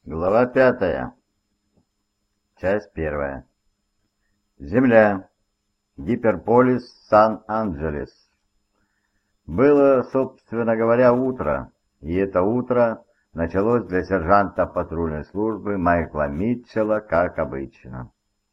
Глава 5. Часть 1. Земля. Гиперполис Сан-Анджелес. Было, собственно говоря, утро, и это утро началось для сержанта патрульной службы Майкла Митчелла, как обычно.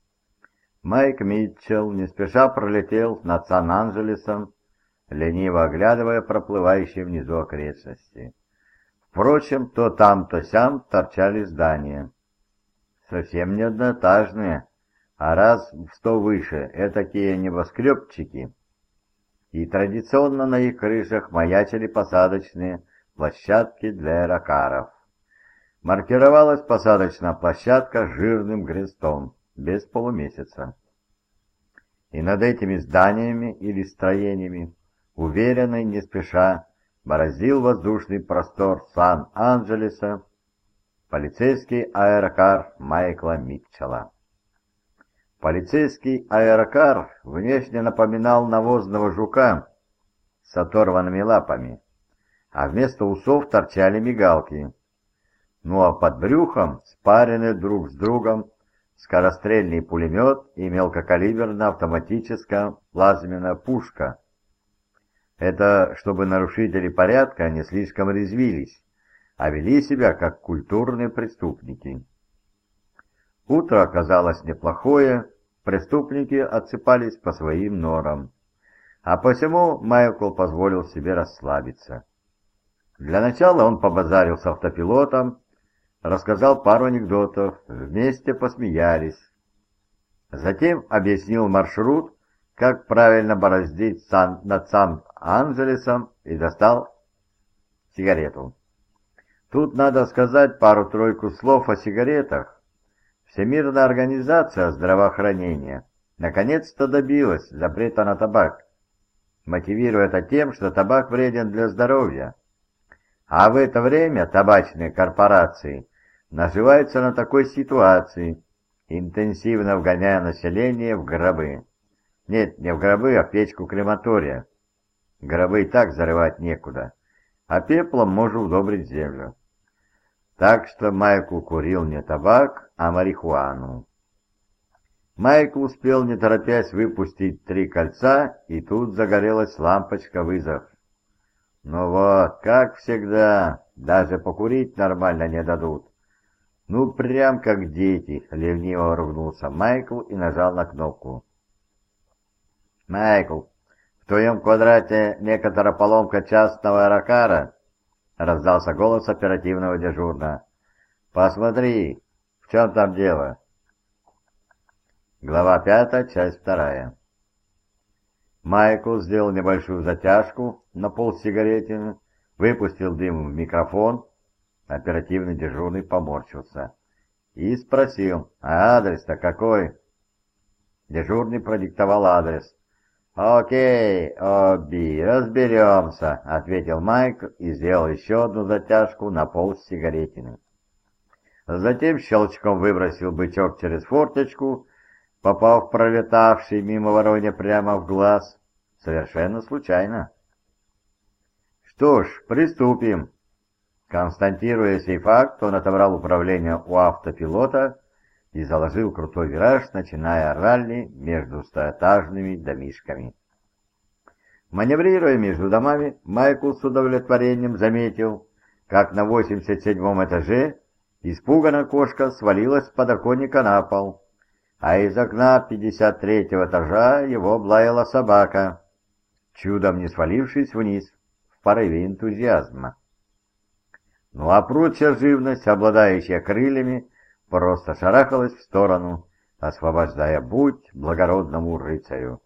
Майк Митчелл не спеша пролетел над Сан-Анджелесом, лениво оглядывая проплывающие внизу окрестности. Впрочем, то там, то сям торчали здания. Совсем не одноэтажные, а раз в 100 выше, этакие небоскребчики. И традиционно на их крышах маячили посадочные площадки для аэрокаров. Маркировалась посадочная площадка жирным крестом, без полумесяца. И над этими зданиями или строениями, уверенно и не спеша, бороздил воздушный простор Сан-Анджелеса полицейский аэрокар Майкла Митчелла. Полицейский аэрокар внешне напоминал навозного жука с оторванными лапами, а вместо усов торчали мигалки. Ну а под брюхом спарены друг с другом скорострельный пулемет и мелкокалиберная автоматическая плазменная пушка. Это чтобы нарушители порядка не слишком резвились, а вели себя как культурные преступники. Утро оказалось неплохое, преступники отсыпались по своим норам, а посему Майкл позволил себе расслабиться. Для начала он побазарил с автопилотом, рассказал пару анекдотов, вместе посмеялись. Затем объяснил маршрут, как правильно бороздить над Сан-Анджелесом, и достал сигарету. Тут надо сказать пару-тройку слов о сигаретах. Всемирная организация здравоохранения наконец-то добилась запрета на табак, мотивируя это тем, что табак вреден для здоровья. А в это время табачные корпорации наживаются на такой ситуации, интенсивно вгоняя население в гробы. Нет, не в гробы, а в печку крематория. Гробы и так зарывать некуда, а пеплом можно удобрить землю. Так что Майкл курил не табак, а марихуану. Майкл успел, не торопясь, выпустить 3 кольца, и тут загорелась лампочка вызов. Ну вот, как всегда, даже покурить нормально не дадут. Ну, прям как дети, ревниво ругнулся Майкл и нажал на кнопку. «Майкл, в твоем квадрате некоторая поломка частного аэрокара?» — раздался голос оперативного дежурного. «Посмотри, в чем там дело?» Глава 5, часть 2. Майкл сделал небольшую затяжку на полсигаретины, выпустил дым в микрофон. Оперативный дежурный поморщился и спросил: «А адрес-то какой?» Дежурный продиктовал адрес. «Окей, Оби, разберемся», — ответил Майк и сделал еще одну затяжку на полсигаретины. Затем щелчком выбросил бычок через форточку, попав пролетавший мимо Воронья прямо в глаз. Совершенно случайно. «Что ж, приступим». Констатируя сей факт, он отобрал управление у автопилота и заложил крутой вираж, начиная ралли между стоэтажными домишками. Маневрируя между домами, Майкл с удовлетворением заметил, как на 87-м этаже испуганная кошка свалилась с подоконника на пол, а из окна 53-го этажа его облаяла собака, чудом не свалившись вниз в порыве энтузиазма. Ну а прочая живность, обладающая крыльями, просто шарахалась в сторону, освобождая путь благородному рыцарю.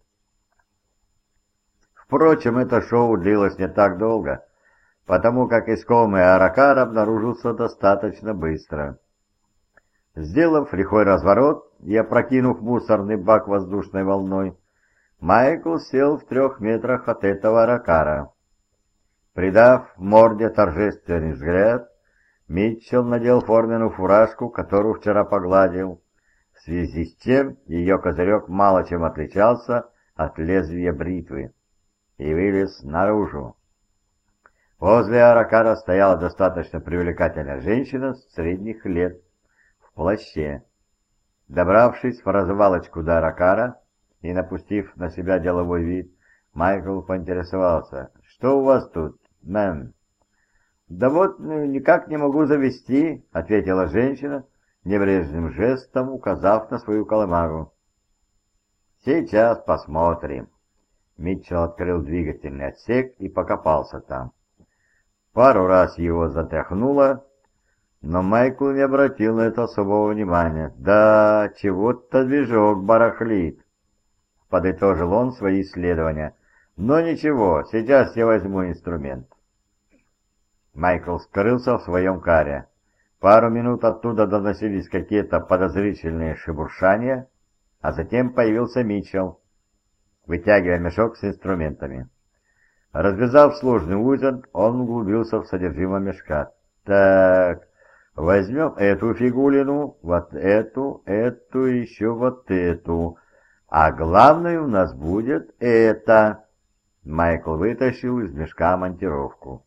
Впрочем, это шоу длилось не так долго, потому как искомый аэрокар обнаружился достаточно быстро. Сделав лихой разворот и опрокинув мусорный бак воздушной волной, Майкл сел в 3 метрах от этого аэрокара. Придав морде торжественный взгляд, Митчелл надел форменную фуражку, которую вчера погладил, в связи с чем ее козырек мало чем отличался от лезвия бритвы, и вылез наружу. Возле Аракара стояла достаточно привлекательная женщина средних лет в плаще. Добравшись в развалочку до Аракара и напустив на себя деловой вид, Майкл поинтересовался: «Что у вас тут, мэм?» «Да вот никак не могу завести», — ответила женщина, небрежным жестом указав на свою колымагу. «Сейчас посмотрим». Митчелл открыл двигательный отсек и покопался там. Пару раз его затряхнуло, но Майкл не обратил на это особого внимания. «Да, чего-то движок барахлит», — подытожил он свои исследования. «Но ничего, сейчас я возьму инструмент». Майкл скрылся в своем каре. Пару минут оттуда доносились какие-то подозрительные шебуршания, а затем появился Митчелл, вытягивая мешок с инструментами. Развязав сложный узел, он углубился в содержимое мешка. «Так, возьмем эту фигулину, вот эту, и еще вот эту. А главное у нас будет это». Майкл вытащил из мешка монтировку.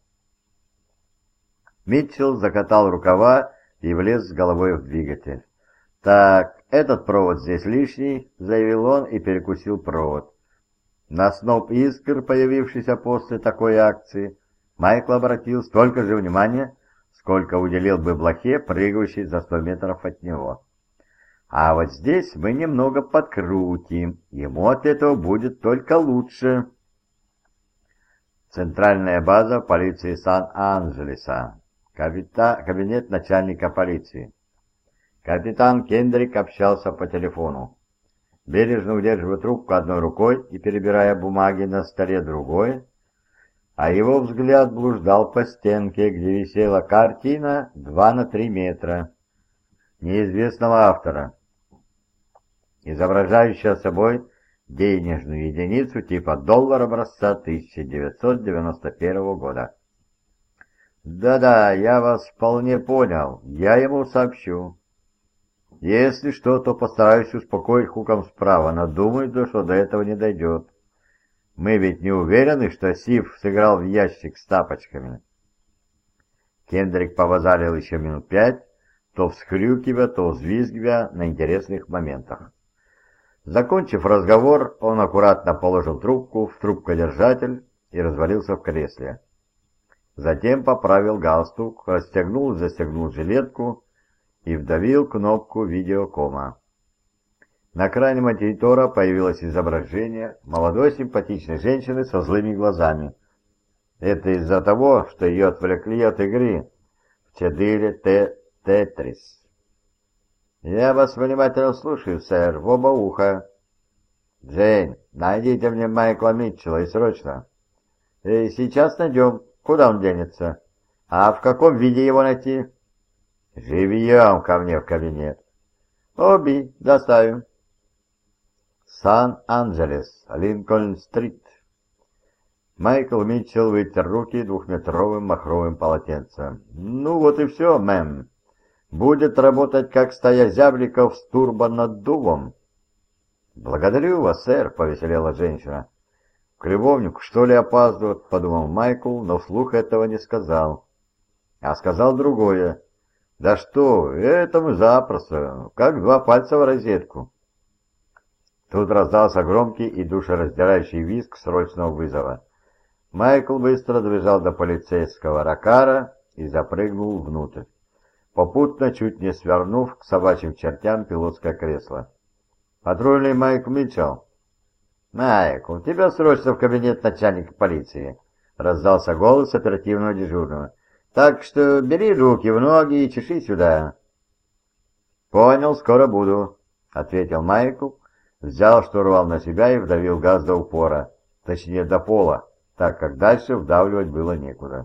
Митчелл закатал рукава и влез с головой в двигатель. «Так, этот провод здесь лишний», — заявил он и перекусил провод. На сноп искр, появившийся после такой акции, Майкл обратил столько же внимания, сколько уделил бы блохе, прыгающей за 100 метров от него. «А вот здесь мы немного подкрутим, ему от этого будет только лучше». Центральная база полиции Сан-Анджелеса. Кабинет начальника полиции. Капитан Кендрик общался по телефону, бережно удерживая трубку одной рукой и перебирая бумаги на столе другой, а его взгляд блуждал по стенке, где висела картина 2 на 3 метра неизвестного автора, изображающая собой денежную единицу типа доллар образца 1991 года. «Да-да, я вас вполне понял, я ему сообщу. Если что, то постараюсь успокоить Хуком справа, но думаю, что до этого не дойдет. Мы ведь не уверены, что Сив сыграл в ящик с тапочками». Кендрик повазалил еще минут 5, то всхрюкивая, то взвизгивая на интересных моментах. Закончив разговор, он аккуратно положил трубку в трубкодержатель и развалился в кресле. Затем поправил галстук, расстегнул и застегнул жилетку и вдавил кнопку видеокома. На экране монитора появилось изображение молодой симпатичной женщины со злыми глазами. Это из-за того, что ее отвлекли от игры в 4 Тетрис. «Я вас внимательно слушаю, сэр, в оба уха». «Джейн, найдите мне Майкла Митчелла и срочно». «И сейчас найдем. Куда он денется? А в каком виде его найти?» «Живьем ко мне в кабинет». «Оби, доставим». Сан-Анджелес, Линкольн-стрит. Майкл Митчелл вытер руки 2-метровым махровым полотенцем. «Ну вот и все, мэм. Будет работать, как стая зябликов с турбонаддувом». «Благодарю вас, сэр», — повеселела женщина. «К любовнику, что ли, опаздывают?» — подумал Майкл, но вслух этого не сказал. А сказал другое. «Да что, это мы запросто, как 2 пальца в розетку». Тут раздался громкий и душераздирающий визг срочного вызова. Майкл быстро добежал до полицейского ракара и запрыгнул внутрь, попутно чуть не свернув к собачьим чертям пилотское кресло. «Патрульный Майк Митчелл». «Майкл, тебя срочно в кабинет начальника полиции», — раздался голос оперативного дежурного. «Так что бери руки в ноги и чеши сюда». «Понял, скоро буду», — ответил Майкл, взял штурвал на себя и вдавил газ до упора, точнее до пола, так как дальше вдавливать было некуда.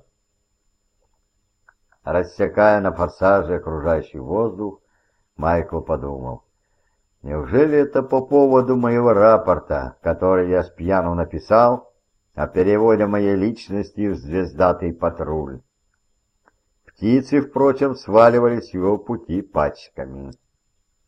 Рассекая на форсаже окружающий воздух, Майкл подумал: неужели это по поводу моего рапорта, который я спьяну написал, о переводе моей личности в звездатый патруль? Птицы, впрочем, сваливались с его пути пачками.